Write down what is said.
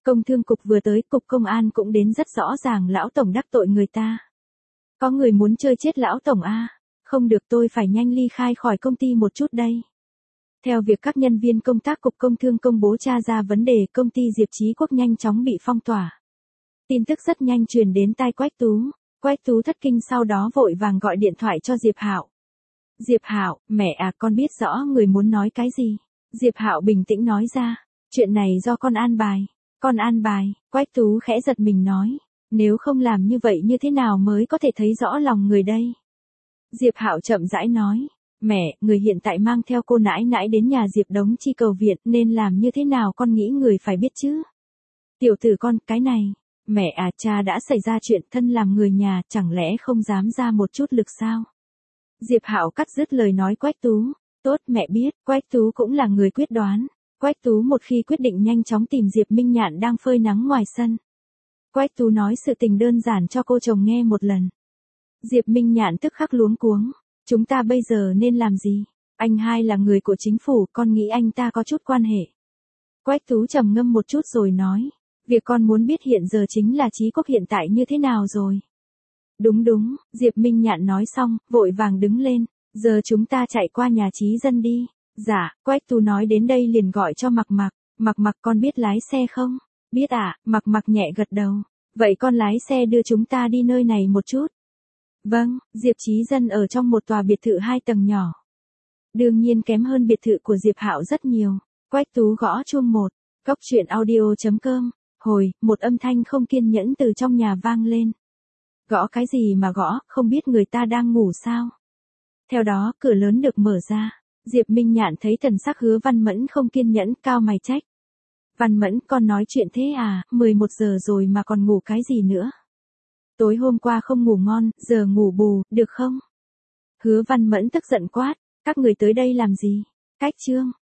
Công thương cục vừa tới, cục công an cũng đến rất rõ ràng lão tổng đắc tội người ta. Có người muốn chơi chết lão tổng a. Không được, tôi phải nhanh ly khai khỏi công ty một chút đây. Theo việc các nhân viên công tác cục công thương công bố tra ra vấn đề, công ty Diệp Chí Quốc nhanh chóng bị phong tỏa. Tin tức rất nhanh truyền đến tai Quách Tú. Quách Tú thất kinh, sau đó vội vàng gọi điện thoại cho Diệp Hạo. Diệp Hạo, mẹ à, con biết rõ người muốn nói cái gì. Diệp Hạo bình tĩnh nói ra, chuyện này do con an bài. Con an bài. Quách Tú khẽ giật mình nói, nếu không làm như vậy như thế nào mới có thể thấy rõ lòng người đây. Diệp Hạo chậm rãi nói, mẹ, người hiện tại mang theo cô nãi nãi đến nhà Diệp Đống Chi cầu viện, nên làm như thế nào con nghĩ người phải biết chứ. Tiểu tử con, cái này, mẹ à, cha đã xảy ra chuyện, thân làm người nhà, chẳng lẽ không dám ra một chút lực sao? Diệp Hạo cắt dứt lời nói Quách Tú, tốt mẹ biết, Quách Tú cũng là người quyết đoán. Quách Tú một khi quyết định nhanh chóng tìm Diệp Minh Nhạn đang phơi nắng ngoài sân. Quách Tú nói sự tình đơn giản cho cô chồng nghe một lần. Diệp Minh Nhạn tức khắc luống cuống, chúng ta bây giờ nên làm gì? Anh hai là người của chính phủ, con nghĩ anh ta có chút quan hệ. Quách Tú trầm ngâm một chút rồi nói, việc con muốn biết hiện giờ chính là Chí Quốc hiện tại như thế nào rồi. Đúng đúng, Diệp Minh Nhạn nói xong, vội vàng đứng lên, giờ chúng ta chạy qua nhà Chí Dân đi. Dạ, Quách Tú nói đến đây liền gọi cho Mặc Mặc, Mặc Mặc con biết lái xe không? Biết ạ, Mặc Mặc nhẹ gật đầu. Vậy con lái xe đưa chúng ta đi nơi này một chút. Vâng, Diệp Chí Dân ở trong một tòa biệt thự 2 tầng nhỏ. Đương nhiên kém hơn biệt thự của Diệp Hạo rất nhiều. Quách Tú gõ chuông 1, góc truyện audio.com. Hồi, một âm thanh không kiên nhẫn từ trong nhà vang lên. Gõ cái gì mà gõ, không biết người ta đang ngủ sao? Theo đó, cửa lớn được mở ra. Diệp Minh Nhạn thấy thần sắc Hứa Văn Mẫn không kiên nhẫn, cao mày trách. Văn Mẫn, con nói chuyện thế à, 11 giờ rồi mà còn ngủ cái gì nữa? Tối hôm qua không ngủ ngon, giờ ngủ bù, được không? Hứa Văn Mẫn tức giận quát, các người tới đây làm gì? Cách Trương,